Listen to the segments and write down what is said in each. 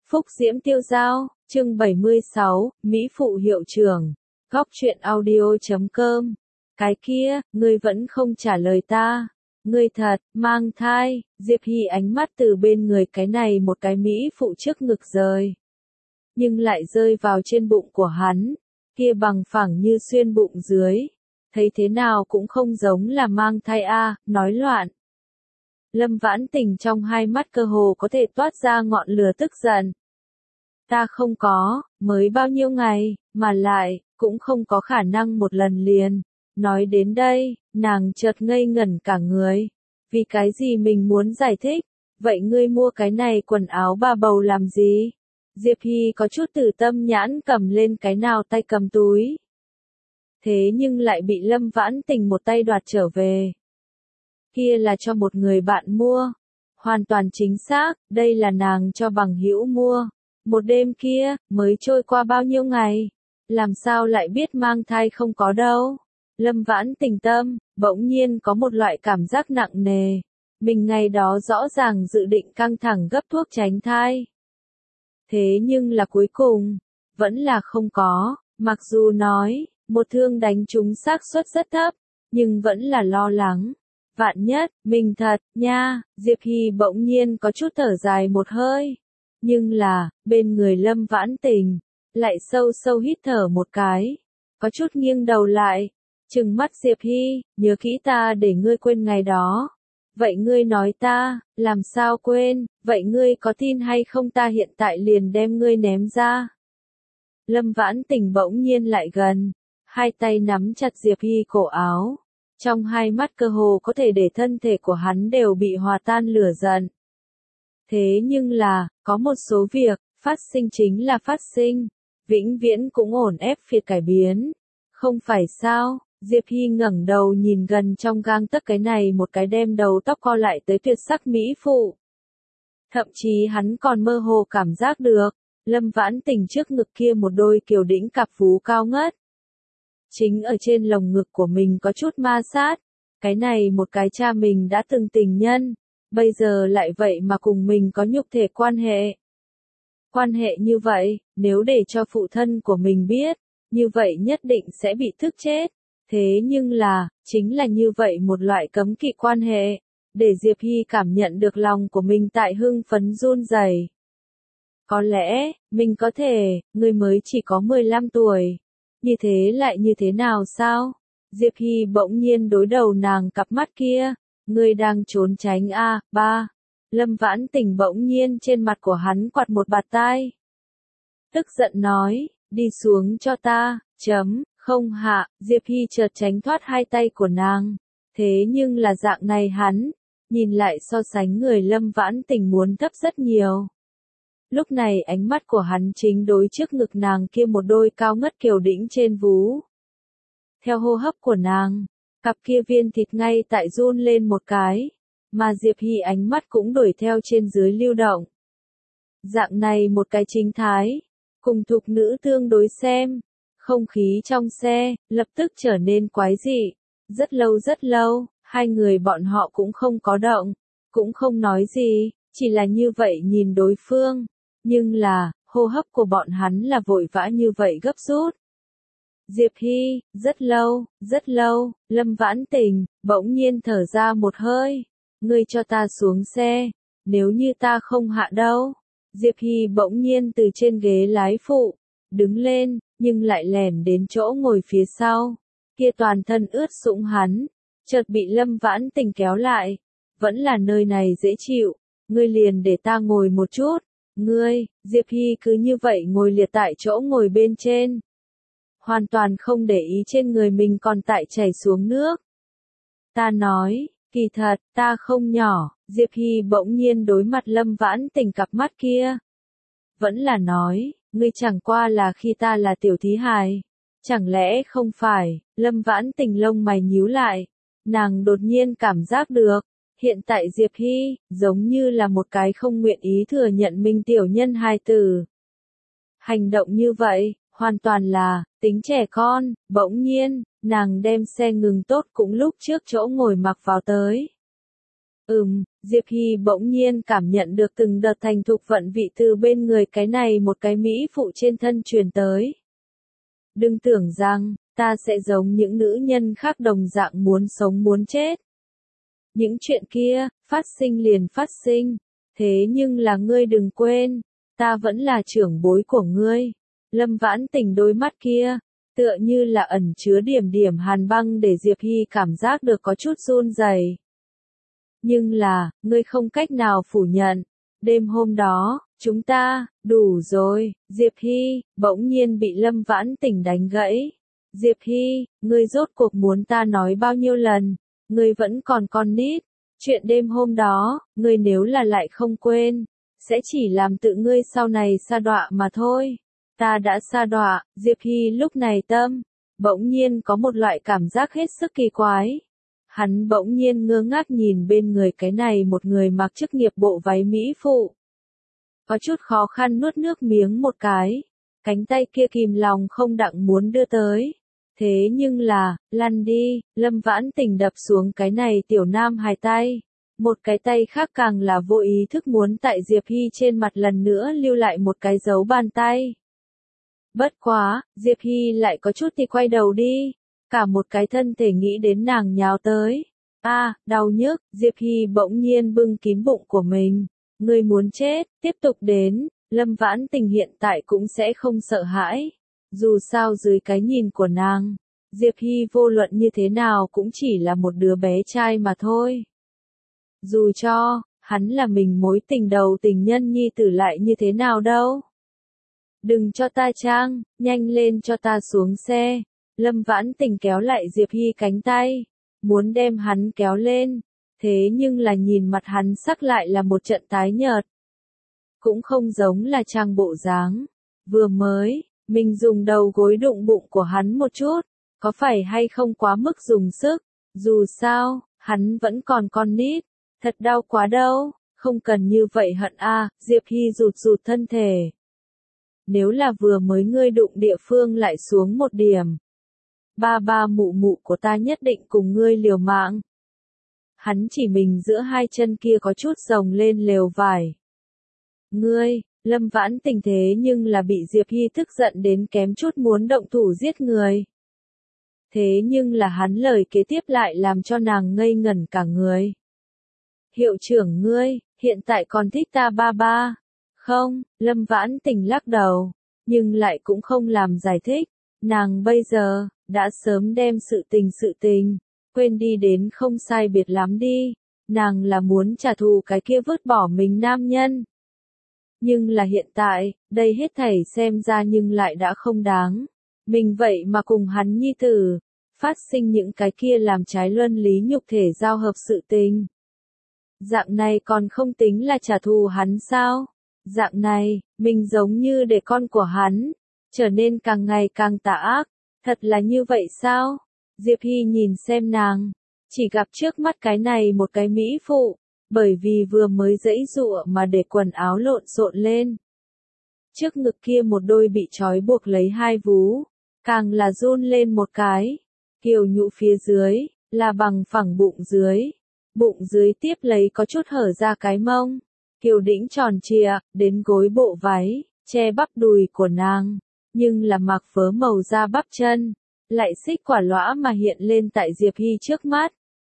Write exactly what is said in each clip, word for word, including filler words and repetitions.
Phúc Diễm Tiêu Dao, chương bảy mươi sáu, Mỹ Phụ Hiệu Trưởng, Góc truyện audio chấm com. Cái kia, ngươi vẫn không trả lời ta. Ngươi thật, mang thai, Diệp Hy ánh mắt từ bên người cái này một cái Mỹ Phụ trước ngực rời. Nhưng lại rơi vào trên bụng của hắn, kia bằng phẳng như xuyên bụng dưới. Thấy thế nào cũng không giống là mang thai a, nói loạn. Lâm Vãn Tình trong hai mắt cơ hồ có thể toát ra ngọn lửa tức giận. Ta không có, mới bao nhiêu ngày, mà lại, cũng không có khả năng một lần liền. Nói đến đây, nàng chợt ngây ngẩn cả người. Vì cái gì mình muốn giải thích? Vậy ngươi mua cái này quần áo ba bầu làm gì? Diệp Hy có chút tử tâm nhãn cầm lên cái nào tay cầm túi. Thế nhưng lại bị Lâm Vãn Tình một tay đoạt trở về. Kia là cho một người bạn mua. Hoàn toàn chính xác, đây là nàng cho bằng hữu mua. Một đêm kia, mới trôi qua bao nhiêu ngày? Làm sao lại biết mang thai không có đâu? Lâm Vãn Tình tâm, bỗng nhiên có một loại cảm giác nặng nề. Mình ngày đó rõ ràng dự định căng thẳng gấp thuốc tránh thai. Thế nhưng là cuối cùng, vẫn là không có, mặc dù nói, một thương đánh trúng xác suất rất thấp, nhưng vẫn là lo lắng. Vạn nhất, mình thật, nha, Diệp Hy bỗng nhiên có chút thở dài một hơi. Nhưng là, bên người Lâm Vãn Tình, lại sâu sâu hít thở một cái. Có chút nghiêng đầu lại, trừng mắt Diệp Hy, nhớ kỹ ta để ngươi quên ngày đó. Vậy ngươi nói ta, làm sao quên, vậy ngươi có tin hay không ta hiện tại liền đem ngươi ném ra. Lâm Vãn Tình bỗng nhiên lại gần, hai tay nắm chặt Diệp Hy cổ áo. Trong hai mắt cơ hồ có thể để thân thể của hắn đều bị hòa tan lửa giận. Thế nhưng là, có một số việc, phát sinh chính là phát sinh, vĩnh viễn cũng ổn ép việc cải biến. Không phải sao, Diệp Hy ngẩng đầu nhìn gần trong gang tấc cái này một cái đem đầu tóc co lại tới tuyệt sắc Mỹ Phụ. Thậm chí hắn còn mơ hồ cảm giác được, Lâm Vãn Tình trước ngực kia một đôi kiều đĩnh cặp vú cao ngất. Chính ở trên lồng ngực của mình có chút ma sát, cái này một cái cha mình đã từng tình nhân, bây giờ lại vậy mà cùng mình có nhục thể quan hệ. Quan hệ như vậy, nếu để cho phụ thân của mình biết, như vậy nhất định sẽ bị thức chết. Thế nhưng là, chính là như vậy một loại cấm kỵ quan hệ, để Diệp Hy cảm nhận được lòng của mình tại hưng phấn run rẩy. Có lẽ, mình có thể, người mới chỉ có mười lăm tuổi. Như thế lại như thế nào sao? Diệp Hy bỗng nhiên đối đầu nàng cặp mắt kia. Ngươi đang trốn tránh a à, ba. Lâm Vãn Tình bỗng nhiên trên mặt của hắn quạt một bạt tai. Tức giận nói, đi xuống cho ta, chấm, không hạ, Diệp Hy chợt tránh thoát hai tay của nàng. Thế nhưng là dạng này hắn, nhìn lại so sánh người Lâm Vãn Tình muốn thấp rất nhiều. Lúc này ánh mắt của hắn chính đối trước ngực nàng kia một đôi cao ngất kiều đĩnh trên vú. Theo hô hấp của nàng, cặp kia viên thịt ngay tại run lên một cái, mà Diệp Hy ánh mắt cũng đuổi theo trên dưới lưu động. Dạng này một cái chính thái, cùng thục nữ tương đối xem, không khí trong xe, lập tức trở nên quái dị. Rất lâu rất lâu, hai người bọn họ cũng không có động, cũng không nói gì, chỉ là như vậy nhìn đối phương. Nhưng là, hô hấp của bọn hắn là vội vã như vậy gấp rút. Diệp Hy, rất lâu, rất lâu, Lâm Vãn Tình, bỗng nhiên thở ra một hơi. Ngươi cho ta xuống xe, nếu như ta không hạ đâu. Diệp Hy bỗng nhiên từ trên ghế lái phụ, đứng lên, nhưng lại lẻn đến chỗ ngồi phía sau. Kia toàn thân ướt sũng hắn, chợt bị Lâm Vãn Tình kéo lại. Vẫn là nơi này dễ chịu, ngươi liền để ta ngồi một chút. Ngươi, Diệp Hy cứ như vậy ngồi liệt tại chỗ ngồi bên trên. Hoàn toàn không để ý trên người mình còn tại chảy xuống nước. Ta nói, kỳ thật, ta không nhỏ, Diệp Hy bỗng nhiên đối mặt Lâm Vãn Tình cặp mắt kia. Vẫn là nói, ngươi chẳng qua là khi ta là tiểu thí hài. Chẳng lẽ không phải, Lâm Vãn Tình lông mày nhíu lại. Nàng đột nhiên cảm giác được, hiện tại Diệp Hy, giống như là một cái không nguyện ý thừa nhận mình tiểu nhân hài tử. Hành động như vậy, hoàn toàn là, tính trẻ con, bỗng nhiên, nàng đem xe ngừng tốt cũng lúc trước chỗ ngồi mặc vào tới. Ừm, Diệp Hy bỗng nhiên cảm nhận được từng đợt thành thục vận vị từ bên người cái này một cái mỹ phụ trên thân truyền tới. Đừng tưởng rằng, ta sẽ giống những nữ nhân khác đồng dạng muốn sống muốn chết. Những chuyện kia, phát sinh liền phát sinh. Thế nhưng là ngươi đừng quên, ta vẫn là trưởng bối của ngươi. Lâm Vãn Tình đôi mắt kia, tựa như là ẩn chứa điểm điểm hàn băng để Diệp Hy cảm giác được có chút run rẩy. Nhưng là, ngươi không cách nào phủ nhận. Đêm hôm đó, chúng ta, đủ rồi, Diệp Hy, bỗng nhiên bị Lâm Vãn Tình đánh gãy. Diệp Hy, ngươi rốt cuộc muốn ta nói bao nhiêu lần, ngươi vẫn còn con nít. Chuyện đêm hôm đó, ngươi nếu là lại không quên, sẽ chỉ làm tự ngươi sau này sa đọa mà thôi. Ta đã sa đọa, Diệp Hy lúc này tâm, bỗng nhiên có một loại cảm giác hết sức kỳ quái. Hắn bỗng nhiên ngơ ngác nhìn bên người cái này một người mặc chức nghiệp bộ váy mỹ phụ. Có chút khó khăn nuốt nước miếng một cái, cánh tay kia kìm lòng không đặng muốn đưa tới. Thế nhưng là, lăn đi, Lâm Vãn Tình đập xuống cái này tiểu nam hài tay. Một cái tay khác càng là vô ý thức muốn tại Diệp Hy trên mặt lần nữa lưu lại một cái dấu bàn tay. Bất quá, Diệp Hy lại có chút thì quay đầu đi. Cả một cái thân thể nghĩ đến nàng nhào tới. A, à, đau nhức, Diệp Hy bỗng nhiên bưng kín bụng của mình. Người muốn chết, tiếp tục đến, Lâm Vãn Tình hiện tại cũng sẽ không sợ hãi. Dù sao dưới cái nhìn của nàng, Diệp Hy vô luận như thế nào cũng chỉ là một đứa bé trai mà thôi. Dù cho, hắn là mình mối tình đầu tình nhân nhi tử lại như thế nào đâu. Đừng cho ta trang, nhanh lên cho ta xuống xe. Lâm Vãn Tình kéo lại Diệp Hy cánh tay, muốn đem hắn kéo lên, thế nhưng là nhìn mặt hắn sắc lại là một trận tái nhợt. Cũng không giống là trang bộ dáng. Vừa mới, mình dùng đầu gối đụng bụng của hắn một chút, có phải hay không quá mức dùng sức, dù sao, hắn vẫn còn con nít, thật đau quá đâu, không cần như vậy hận a. Diệp Hy rụt rụt thân thể. Nếu là vừa mới ngươi đụng địa phương lại xuống một điểm. Ba ba mụ mụ của ta nhất định cùng ngươi liều mạng. Hắn chỉ mình giữa hai chân kia có chút rồng lên lều vải. Ngươi, Lâm Vãn Tình thế nhưng là bị Diệp Hy tức giận đến kém chút muốn động thủ giết người. Thế nhưng là hắn lời kế tiếp lại làm cho nàng ngây ngẩn cả người. Hiệu trưởng ngươi, hiện tại còn thích ta ba ba. Không, Lâm Vãn Tình lắc đầu, nhưng lại cũng không làm giải thích. Nàng bây giờ, đã sớm đem sự tình sự tình, quên đi đến không sai biệt lắm đi. Nàng là muốn trả thù cái kia vứt bỏ mình nam nhân. Nhưng là hiện tại, đây hết thảy xem ra nhưng lại đã không đáng. Mình vậy mà cùng hắn nhi tử, phát sinh những cái kia làm trái luân lý nhục thể giao hợp sự tình. Dạng này còn không tính là trả thù hắn sao? Dạng này, mình giống như để con của hắn, trở nên càng ngày càng tà ác. Thật là như vậy sao? Diệp Hy nhìn xem nàng, chỉ gặp trước mắt cái này một cái mỹ phụ, bởi vì vừa mới giãy giụa mà để quần áo lộn xộn lên. Trước ngực kia một đôi bị trói buộc lấy hai vú, càng là run lên một cái. Kiều nhũ phía dưới, là bằng phẳng bụng dưới. Bụng dưới tiếp lấy có chút hở ra cái mông. Kiều đĩnh tròn trịa, đến gối bộ váy, che bắp đùi của nàng. Nhưng là mặc vớ màu da bắp chân, lại xích quả lõa mà hiện lên tại Diệp Hy trước mắt.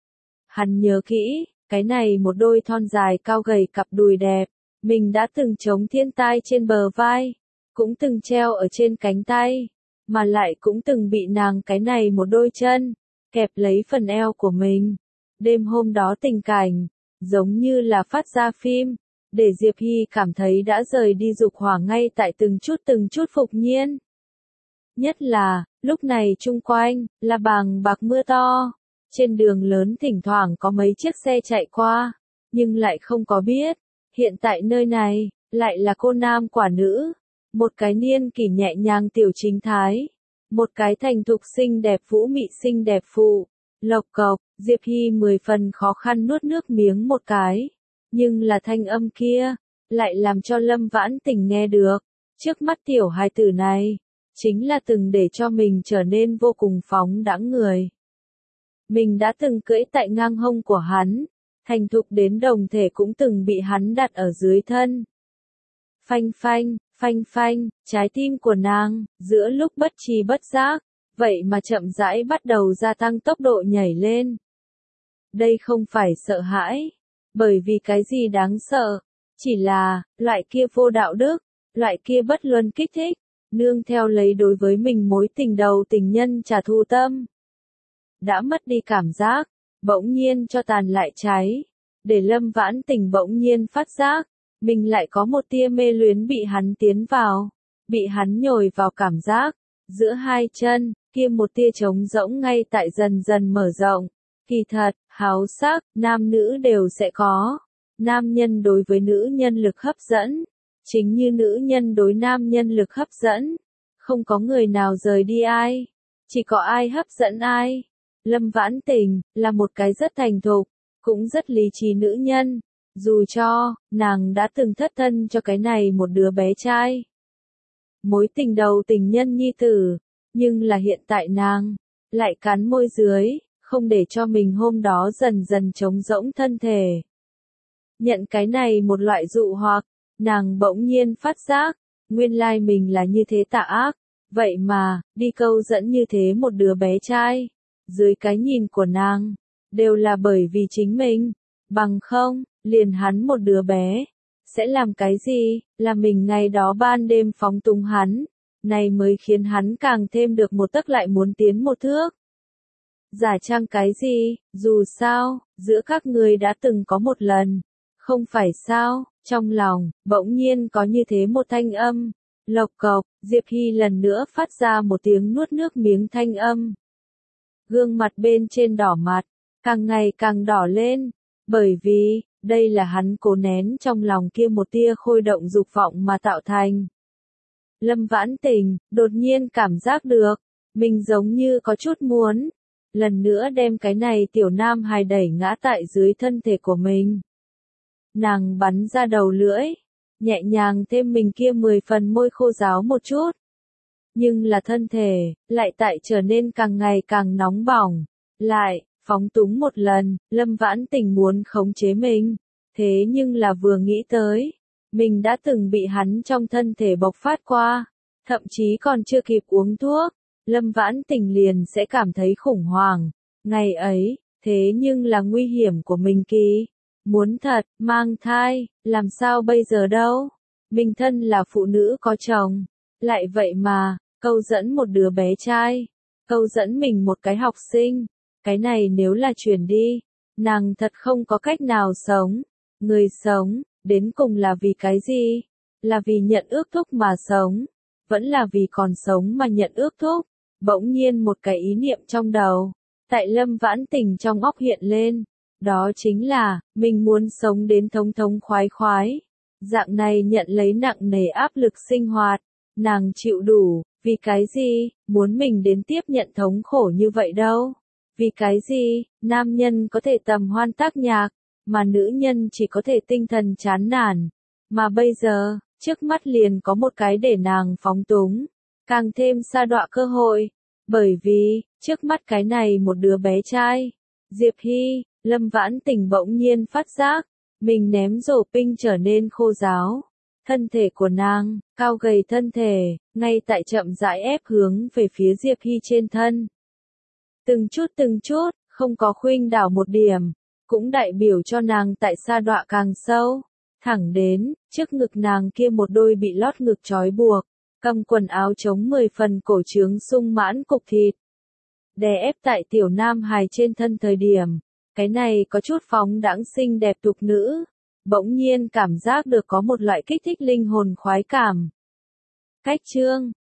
Hắn nhớ kỹ, cái này một đôi thon dài cao gầy cặp đùi đẹp, mình đã từng chống thiên tai trên bờ vai, cũng từng treo ở trên cánh tay, mà lại cũng từng bị nàng cái này một đôi chân, kẹp lấy phần eo của mình. Đêm hôm đó tình cảnh, giống như là phát ra phim, để Diệp Hy cảm thấy đã rời đi dục hỏa ngay tại từng chút từng chút phục nhiên. Nhất là, lúc này chung quanh, là bàng bạc mưa to. Trên đường lớn thỉnh thoảng có mấy chiếc xe chạy qua, nhưng lại không có biết. Hiện tại nơi này, lại là cô nam quả nữ. Một cái niên kỷ nhẹ nhàng tiểu chính thái. Một cái thành thục xinh đẹp vũ mị xinh đẹp phụ. Lộc cộc, Diệp Hy mười phần khó khăn nuốt nước miếng một cái. Nhưng là thanh âm kia, lại làm cho Lâm Vãn Tình nghe được. Trước mắt tiểu hài tử này, chính là từng để cho mình trở nên vô cùng phóng đãng người. Mình đã từng cưỡi tại ngang hông của hắn, thành thục đến đồng thể cũng từng bị hắn đặt ở dưới thân. Phanh phanh, phanh phanh, trái tim của nàng, giữa lúc bất tri bất giác, vậy mà chậm rãi bắt đầu gia tăng tốc độ nhảy lên. Đây không phải sợ hãi, bởi vì cái gì đáng sợ, chỉ là, loại kia vô đạo đức, loại kia bất luân kích thích, nương theo lấy đối với mình mối tình đầu tình nhân trả thù tâm. Đã mất đi cảm giác, bỗng nhiên cho tàn lại cháy, để Lâm Vãn Tình bỗng nhiên phát giác, mình lại có một tia mê luyến bị hắn tiến vào, bị hắn nhồi vào cảm giác, giữa hai chân, kia một tia trống rỗng ngay tại dần dần mở rộng. Kỳ thật, háo sắc, nam nữ đều sẽ có. Nam nhân đối với nữ nhân lực hấp dẫn, chính như nữ nhân đối nam nhân lực hấp dẫn. Không có người nào rời đi ai, chỉ có ai hấp dẫn ai. Lâm Vãn Tình, là một cái rất thành thục, cũng rất lý trí nữ nhân. Dù cho, nàng đã từng thất thân cho cái này một đứa bé trai. Mối tình đầu tình nhân nhi tử, nhưng là hiện tại nàng, lại cắn môi dưới, không để cho mình hôm đó dần dần trống rỗng thân thể. Nhận cái này một loại dụ hoặc, nàng bỗng nhiên phát giác, nguyên lai mình là như thế tà ác, vậy mà, đi câu dẫn như thế một đứa bé trai, dưới cái nhìn của nàng, đều là bởi vì chính mình, bằng không, liền hắn một đứa bé, sẽ làm cái gì, là mình ngày đó ban đêm phóng túng hắn, này mới khiến hắn càng thêm được một tấc lại muốn tiến một thước. Giả trang cái gì, dù sao, giữa các người đã từng có một lần, không phải sao, trong lòng, bỗng nhiên có như thế một thanh âm, lộc cộc, Diệp Hy lần nữa phát ra một tiếng nuốt nước miếng thanh âm. Gương mặt bên trên đỏ mặt, càng ngày càng đỏ lên, bởi vì, đây là hắn cố nén trong lòng kia một tia khôi động dục vọng mà tạo thành. Lâm Vãn Tình, đột nhiên cảm giác được, mình giống như có chút muốn, lần nữa đem cái này tiểu nam hài đẩy ngã tại dưới thân thể của mình. Nàng bắn ra đầu lưỡi, nhẹ nhàng thêm mình kia mười phần môi khô ráo một chút. Nhưng là thân thể, lại tại trở nên càng ngày càng nóng bỏng, lại, phóng túng một lần, Lâm Vãn Tình muốn khống chế mình, thế nhưng là vừa nghĩ tới, mình đã từng bị hắn trong thân thể bộc phát qua, thậm chí còn chưa kịp uống thuốc, Lâm Vãn Tình liền sẽ cảm thấy khủng hoảng, ngày ấy, thế nhưng là nguy hiểm của mình kỳ, muốn thật, mang thai, làm sao bây giờ đâu, mình thân là phụ nữ có chồng, lại vậy mà, câu dẫn một đứa bé trai, câu dẫn mình một cái học sinh, cái này nếu là truyền đi, nàng thật không có cách nào sống, người sống, đến cùng là vì cái gì, là vì nhận ước thúc mà sống, vẫn là vì còn sống mà nhận ước thúc, bỗng nhiên một cái ý niệm trong đầu, tại Lâm Vãn Tình trong óc hiện lên, đó chính là, mình muốn sống đến thống thống khoái khoái, dạng này nhận lấy nặng nề áp lực sinh hoạt, nàng chịu đủ, vì cái gì, muốn mình đến tiếp nhận thống khổ như vậy đâu, vì cái gì, nam nhân có thể tầm hoan tác nhạc, mà nữ nhân chỉ có thể tinh thần chán nản, mà bây giờ, trước mắt liền có một cái để nàng phóng túng, càng thêm sa đọa cơ hội, bởi vì, trước mắt cái này một đứa bé trai, Diệp Hy, Lâm Vãn Tình bỗng nhiên phát giác, mình ném rổ pinh trở nên khô ráo, thân thể của nàng, cao gầy thân thể, ngay tại chậm rãi ép hướng về phía Diệp Hy trên thân. Từng chút từng chút, không có khuynh đảo một điểm, cũng đại biểu cho nàng tại sa đọa càng sâu, thẳng đến, trước ngực nàng kia một đôi bị lót ngực trói buộc, cầm quần áo chống mười phần cổ trướng sung mãn cục thịt. Đè ép tại tiểu nam hài trên thân thời điểm, cái này có chút phóng đãng xinh đẹp tục nữ, bỗng nhiên cảm giác được có một loại kích thích linh hồn khoái cảm. Cách chương